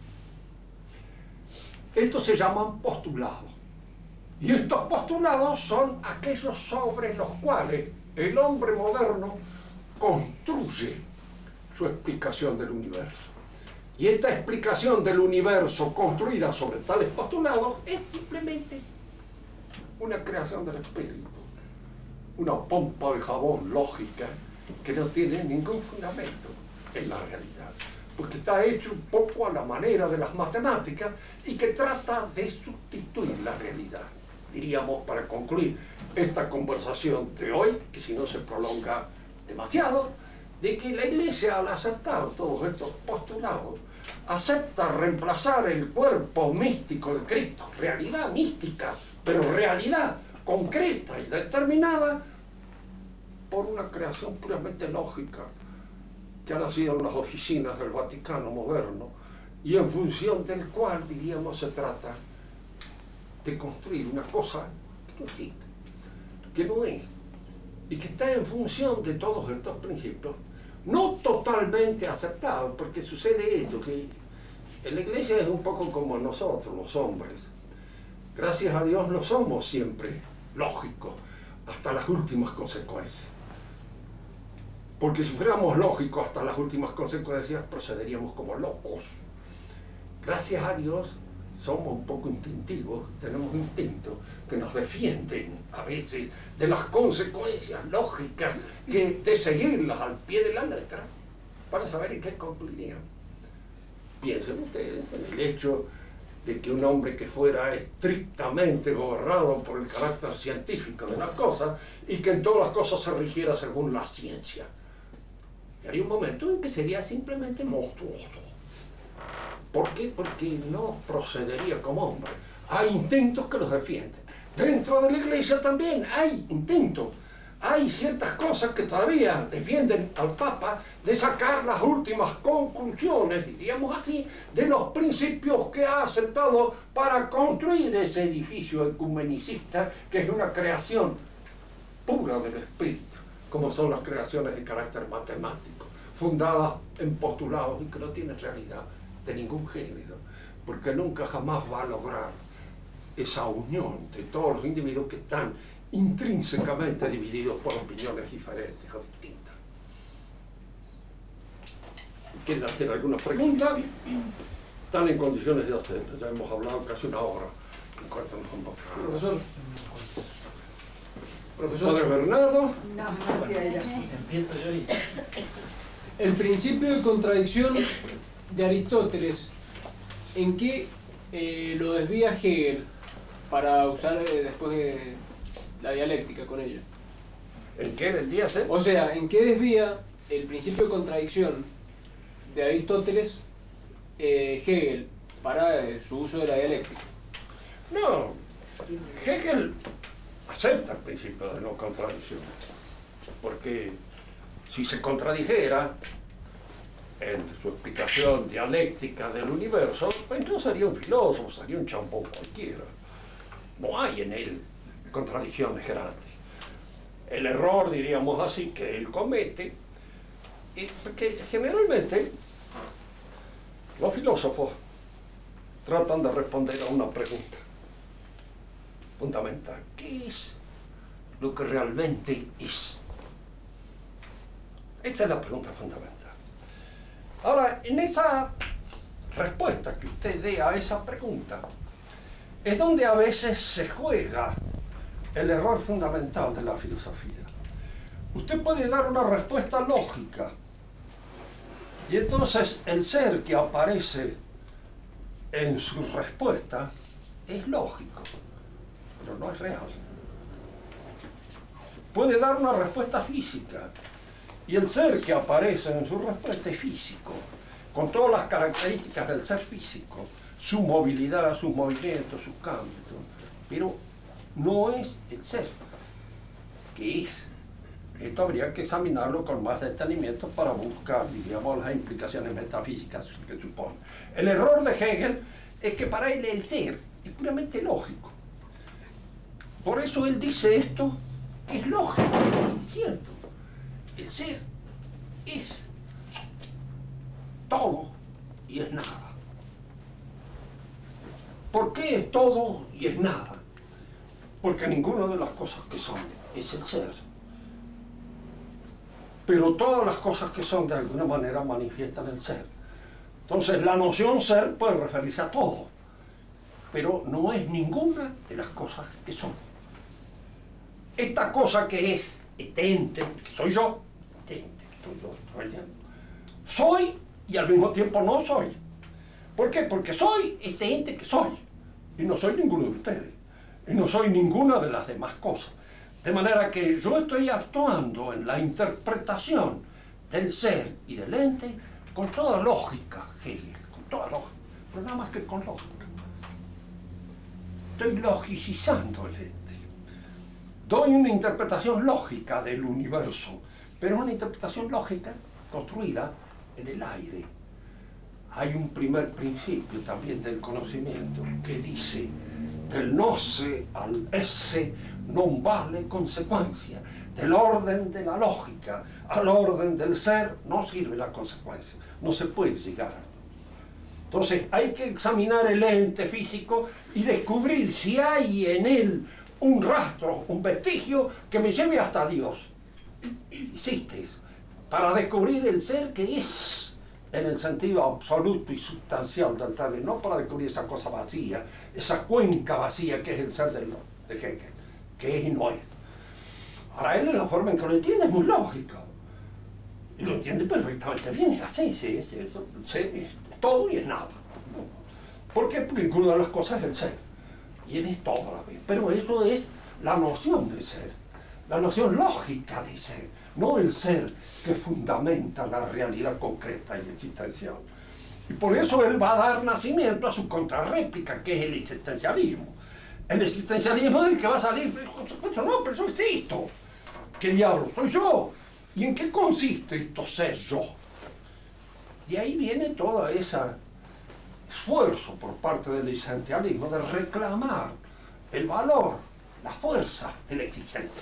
Estos se llaman postulados. Y estos postulados son aquellos sobre los cuales el hombre moderno construye su explicación del universo. Y esta explicación del universo construida sobre tales postulados es simplemente una creación del espíritu, una pompa de jabón lógica que no tiene ningún fundamento en la realidad, porque está hecho un poco a la manera de las matemáticas y que trata de sustituir la realidad. Diríamos, para concluir esta conversación de hoy, que si no se prolonga demasiado, de que la Iglesia, al aceptar todos estos postulados, acepta reemplazar el cuerpo místico de Cristo, realidad mística, pero realidad concreta y determinada, por una creación puramente lógica que ha nacido en las oficinas del Vaticano moderno y en función del cual, diríamos, se trata de construir una cosa que no existe, que no es, y que está en función de todos estos principios, no totalmente aceptados, porque sucede esto, que en la Iglesia es un poco como nosotros, los hombres. Gracias a Dios no somos siempre lógicos hasta las últimas consecuencias. Porque si fuéramos lógicos hasta las últimas consecuencias, procederíamos como locos. Gracias a Dios somos un poco instintivos, tenemos instintos que nos defienden a veces de las consecuencias lógicas que de seguirlas al pie de la letra para saber en qué concluirían. Piensen ustedes en el hecho de que un hombre que fuera estrictamente gobernado por el carácter científico de las cosas y que en todas las cosas se rigiera según la ciencia. Y haría un momento en que sería simplemente monstruoso. ¿Por qué? Porque no procedería como hombre. Hay instintos que los defienden. Dentro de la Iglesia también hay instintos. Hay ciertas cosas que todavía defienden al Papa de sacar las últimas conclusiones, diríamos así, de los principios que ha aceptado para construir ese edificio ecumenicista que es una creación pura del espíritu, como son las creaciones de carácter matemático, fundadas en postulados y que no tienen realidad de ningún género, porque nunca jamás va a lograr esa unión de todos los individuos que están intrínsecamente divididos por opiniones diferentes o distintas. ¿Quieren hacer alguna pregunta? Están en condiciones de hacerlo. Ya hemos hablado casi una hora en cuanto nos vamos a... Profesor. Padre Bernardo. No, ya. Empiezo yo y... El principio de contradicción de Aristóteles, ¿en qué lo desvía Hegel para usar después de la dialéctica con ella? ¿En qué vendría a ser? O sea, ¿en qué desvía el principio de contradicción de Aristóteles Hegel para su uso de la dialéctica? No, Hegel acepta el principio de no contradicción, porque si se contradijera en su explicación dialéctica del universo, pues entonces sería un filósofo, sería un champón cualquiera. No hay en él contradicciones grandes. El error, diríamos así, que él comete es que generalmente los filósofos tratan de responder a una pregunta fundamental. ¿Qué es lo que realmente es? Esa es la pregunta fundamental. Ahora, en esa respuesta que usted dé a esa pregunta es donde a veces se juega el error fundamental de la filosofía. Usted puede dar una respuesta lógica y entonces el ser que aparece en su respuesta es lógico, pero no es real. Puede dar una respuesta física y el ser que aparece en su respuesta es físico, con todas las características del ser físico, su movilidad, sus movimientos, sus cambios, pero no es el ser, que es. Esto habría que examinarlo con más detenimiento para buscar, diríamos, las implicaciones metafísicas que supone. El error de Hegel es que para él el ser es puramente lógico. Por eso él dice esto, que es lógico, es cierto. El ser es todo y es nada. ¿Por qué es todo y es nada? Porque ninguna de las cosas que son es el ser. Pero todas las cosas que son de alguna manera manifiestan el ser. Entonces la noción ser puede referirse a todo, pero no es ninguna de las cosas que son. Esta cosa que es, este ente, que soy yo, este ente que soy yo, soy y al mismo tiempo no soy. ¿Por qué? Porque soy este ente que soy, y no soy ninguno de ustedes, y no soy ninguna de las demás cosas. De manera que yo estoy actuando en la interpretación del ser y del ente con toda lógica, Hegel, con toda lógica, pero nada más que con lógica. Estoy logicizando el ente. Doy una interpretación lógica del universo, pero es una interpretación lógica construida en el aire. Hay un primer principio también del conocimiento que dice: del noce al esse non vale consecuencia. Del orden de la lógica al orden del ser no sirve la consecuencia. No se puede llegar. Entonces hay que examinar el ente físico y descubrir si hay en él un rastro, un vestigio que me lleve hasta Dios. Existe eso. Para descubrir el ser que es, en el sentido absoluto y sustancial del término, no para descubrir esa cosa vacía, esa cuenca vacía que es el ser de Hegel, que es y no es. Ahora él, en la forma en que lo entiende, es muy lógico. Y lo entiende perfectamente bien, es así, sí, es todo y es nada. ¿Por qué? Porque ninguna de las cosas es el ser. Y él es todo a la vez. Pero eso es la noción de ser, la noción lógica de ser, no el ser que fundamenta la realidad concreta y existencial. Y por eso él va a dar nacimiento a su contrarréplica, que es el existencialismo. El existencialismo es el que va a salir, no, pero yo existo. ¿Qué diablo? Soy yo. ¿Y en qué consiste esto ser yo? Y ahí viene todo ese esfuerzo por parte del existencialismo de reclamar el valor, la fuerza de la existencia.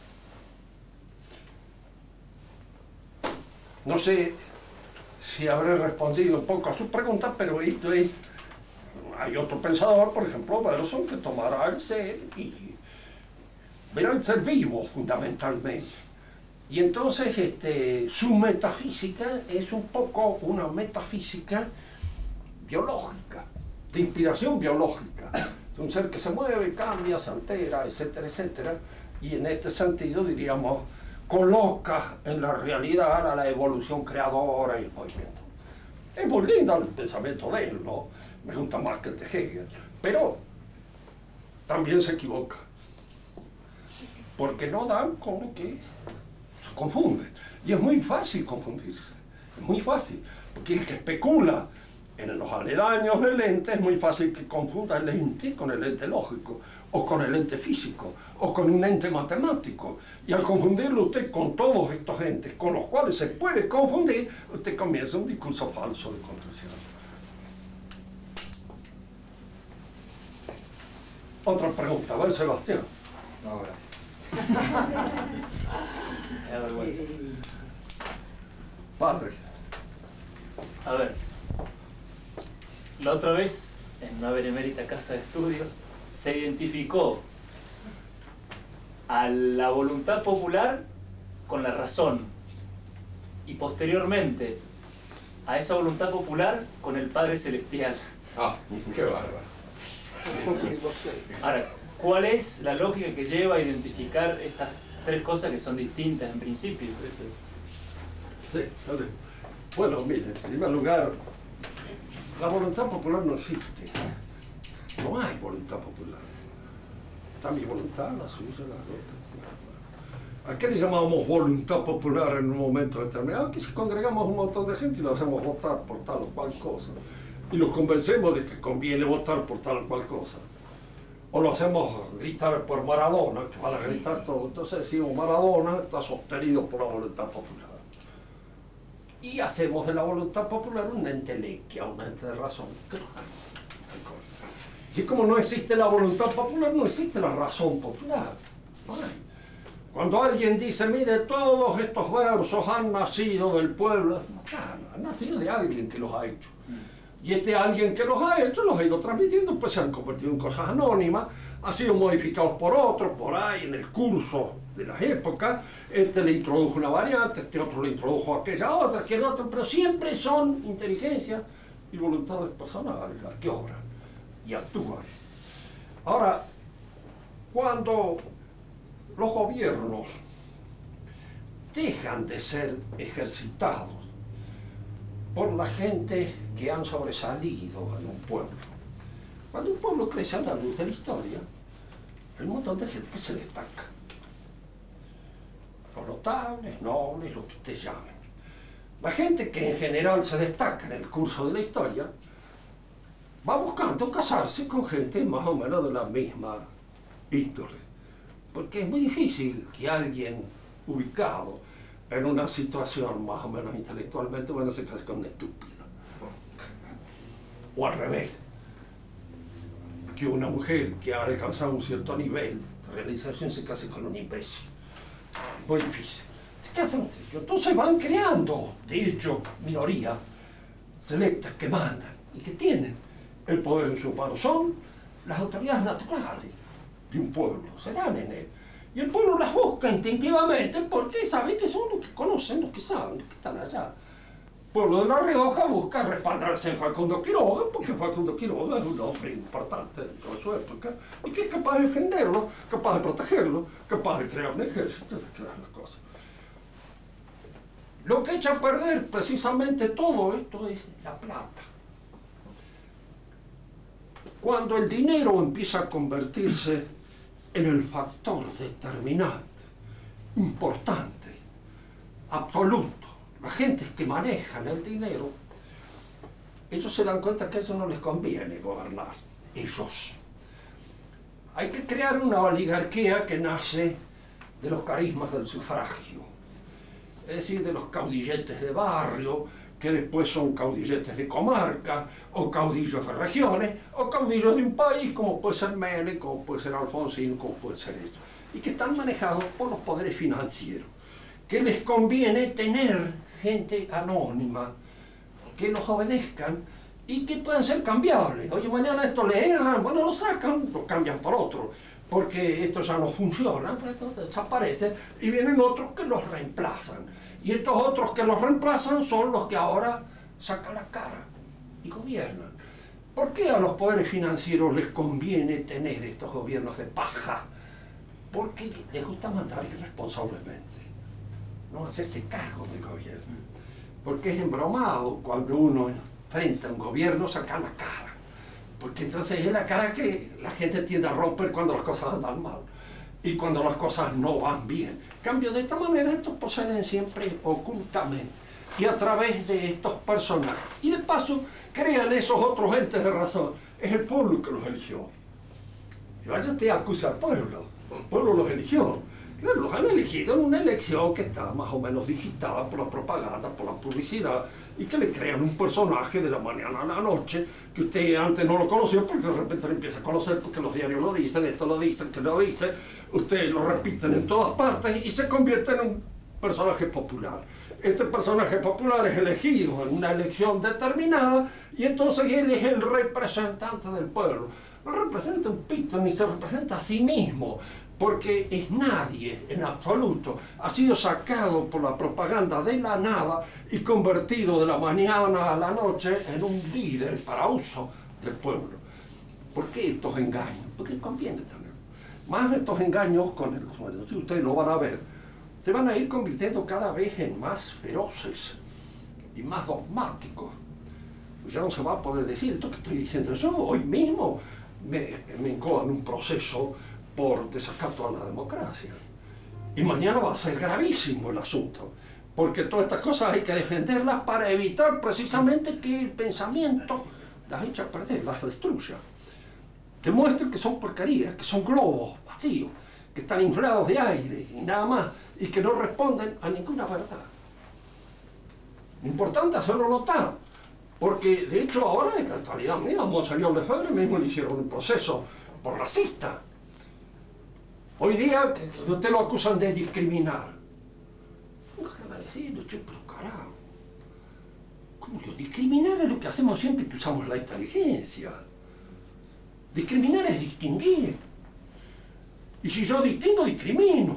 No sé si habré respondido un poco a sus preguntas, pero esto es... Hay otro pensador, por ejemplo, Bergson, que tomará el ser y verá el ser vivo, fundamentalmente. Y entonces su metafísica es un poco una metafísica biológica, de inspiración biológica. Es un ser que se mueve, cambia, se altera, etcétera, etcétera. Y en este sentido, diríamos, coloca en la realidad a la evolución creadora y el movimiento. Es muy lindo el pensamiento de él, ¿no? Me gusta más que el de Hegel, pero también se equivoca. Porque no dan como que se confunden. Y es muy fácil confundirse, es muy fácil. Porque el que especula en los aledaños del ente es muy fácil que confunda el ente con el ente lógico, o con el ente físico, o con un ente matemático. Y al confundirlo usted con todos estos entes, con los cuales se puede confundir, usted comienza un discurso falso de construcción. Otra pregunta, a ver, Sebastián. No, gracias. Me da vergüenza. Padre. A ver, la otra vez, en una benemérita casa de estudio, se identificó a la voluntad popular con la razón. Y posteriormente, a esa voluntad popular con el Padre Celestial. Ah, qué bárbaro. Ahora, ¿cuál es la lógica que lleva a identificar estas tres cosas que son distintas en principio? Sí, vale. Bueno, mire, en primer lugar, la voluntad popular no existe. No hay voluntad popular. Está mi voluntad, la suya, la otra. ¿A qué le llamamos voluntad popular en un momento determinado? Que si congregamos un montón de gente y lo hacemos votar por tal o cual cosa, y los convencemos de que conviene votar por tal o cual cosa, o lo hacemos gritar por Maradona, que van a gritar todo, entonces decimos Maradona está sostenido por la voluntad popular. Y hacemos de la voluntad popular una entelequia, un ente de razón. Y como no existe la voluntad popular, no existe la razón popular. No hay. Cuando alguien dice, mire, todos estos versos han nacido del pueblo, han nacido de alguien que los ha hecho. Y este alguien que los ha hecho los ha ido transmitiendo, pues se han convertido en cosas anónimas, han sido modificados por otros, por ahí en el curso de las épocas. Este le introdujo una variante, este otro le introdujo aquella otra, aquel otro, pero siempre son inteligencia y voluntades personales las que obran y actúan. Ahora, cuando los gobiernos dejan de ser ejercitados por la gente que han sobresalido en un pueblo, cuando un pueblo crece a la luz de la historia, hay un montón de gente que se destaca. Los notables, nobles, lo que usted llame. La gente que en general se destaca en el curso de la historia va buscando casarse con gente más o menos de la misma índole. Porque es muy difícil que alguien ubicado en una situación más o menos intelectualmente bueno se case con un estúpido. O al revés, que una mujer que ha alcanzado un cierto nivel de realización se case con un imbécil. Muy difícil. Se casan entre ellos. Entonces van creando, de hecho, minorías selectas que mandan y que tienen el poder en sus manos. Son las autoridades naturales de un pueblo, se dan en él. Y el pueblo las busca instintivamente porque sabe que son los que conocen, los que saben, los que están allá. El pueblo de La Rioja busca respaldarse en Facundo Quiroga, porque Facundo Quiroga es un hombre importante dentro de su época y que es capaz de defenderlo, capaz de protegerlo, capaz de crear un ejército, de crear las cosas. Lo que echa a perder precisamente todo esto es la plata. Cuando el dinero empieza a convertirse en el factor determinante, importante, absoluto, la gente que manejan el dinero, ellos se dan cuenta que a eso no les conviene gobernar, ellos. Hay que crear una oligarquía que nace de los carismas del sufragio, es decir, de los caudilletes de barrio, que después son caudilletes de comarca, o caudillos de regiones, o caudillos de un país, como puede ser Menem, como puede ser Alfonsín, como puede ser esto, y que están manejados por los poderes financieros, que les conviene tener gente anónima, que los obedezcan y que puedan ser cambiables. Oye, mañana esto le erran, bueno, lo sacan, lo cambian por otro, porque esto ya no funciona, pues desaparece, y vienen otros que los reemplazan. Y estos otros que los reemplazan son los que ahora sacan la cara y gobiernan. ¿Por qué a los poderes financieros les conviene tener estos gobiernos de paja? Porque les gusta mandar irresponsablemente, no hacerse cargo del gobierno. Porque es embromado cuando uno enfrenta a un gobierno, saca la cara. Porque entonces es la cara que la gente tiende a romper cuando las cosas andan mal y cuando las cosas no van bien. En cambio, de esta manera estos proceden siempre ocultamente y a través de estos personajes. Y de paso crean esos otros entes de razón. Es el pueblo que los eligió. Y vaya usted a acusar al pueblo. El pueblo los eligió. Claro, los han elegido en una elección que está más o menos digitada por la propaganda, por la publicidad, y que le crean un personaje de la mañana a la noche, que usted antes no lo conoció, porque de repente lo empieza a conocer, porque los diarios lo dicen, esto lo dicen, que lo dicen, usted lo repiten en todas partes, y se convierte en un personaje popular. Este personaje popular es elegido en una elección determinada, y entonces él es el representante del pueblo. No representa un pito, ni se representa a sí mismo, porque es nadie en absoluto, ha sido sacado por la propaganda de la nada y convertido de la mañana a la noche en un líder para uso del pueblo. ¿Por qué estos engaños? Porque conviene tenerlo. Más estos engaños, con el sueldo, si ustedes lo van a ver, se van a ir convirtiendo cada vez en más feroces y más dogmáticos. Pues ya no se va a poder decir esto que estoy diciendo. Yo hoy mismo me encojo en un proceso por desacato a la democracia. Y mañana va a ser gravísimo el asunto, porque todas estas cosas hay que defenderlas para evitar precisamente que el pensamiento las eche a perder, las destruya. Demuestren que son porquerías, que son globos vacíos, que están inflados de aire y nada más, y que no responden a ninguna verdad. Importante hacerlo notar, porque de hecho ahora en la actualidad, mira, Monseñor Lefebvre mismo le hicieron un proceso por racista. Hoy día que usted lo acusan de discriminar. Déjame decirlo, che, pero carajo. ¿Cómo que discriminar es lo que hacemos siempre que usamos la inteligencia? Discriminar es distinguir. Y si yo distingo, discrimino.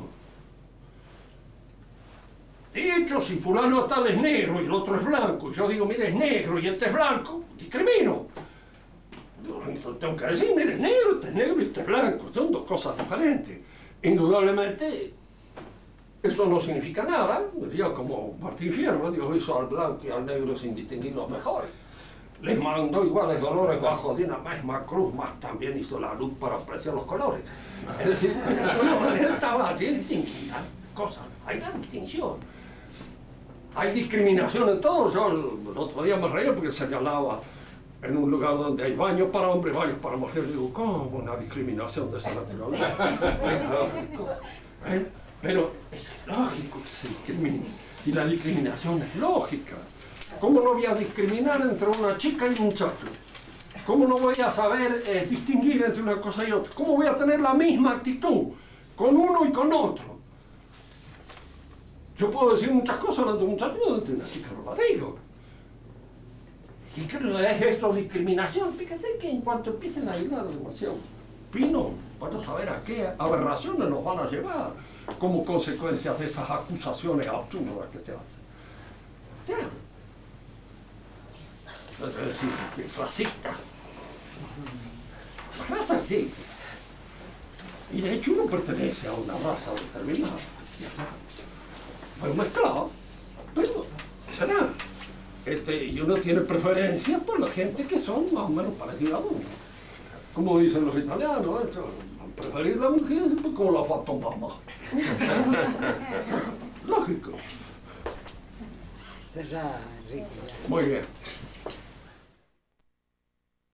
De hecho, si fulano tal es negro y el otro es blanco, y yo digo, mire, es negro y este es blanco, discrimino. Tengo que decir, mire, es negro y este es blanco. Son dos cosas diferentes. Indudablemente, eso no significa nada. Decía como Martín Fierro, Dios hizo al blanco y al negro sin distinguir los mejores. Les mandó iguales dolores bajo de una misma cruz, más también hizo la luz para apreciar los colores. Es decir, de alguna manera estaba así distinguida cosas. Hay una distinción. Hay discriminación en todo. Yo el otro día me reía porque señalaba en un lugar donde hay baños para hombres, baños para mujeres. Digo, ¿cómo una discriminación de esa naturaleza? Es lógico, ¿eh? Pero es lógico que se discrimine. Y la discriminación es lógica. ¿Cómo no voy a discriminar entre una chica y un muchacho? ¿Cómo no voy a saber distinguir entre una cosa y otra? ¿Cómo voy a tener la misma actitud con uno y con otro? Yo puedo decir muchas cosas delante de un muchacho y delante de una chica no las digo. ¿Y qué es eso, discriminación? Fíjense que en cuanto empiecen a hilar demasiado fino, van a saber a qué aberraciones nos van a llevar como consecuencia de esas acusaciones absurdas que se hacen. ¿Sí? Es decir, racista. La raza existe. Y de hecho uno pertenece a una raza determinada. Hay un mezclado, pero será. Y uno tiene preferencias por la gente que son más o menos parecidas a uno. Como dicen los italianos, preferir la mujer pues como la fatto mamá. Lógico. Será, Enrique. Muy bien.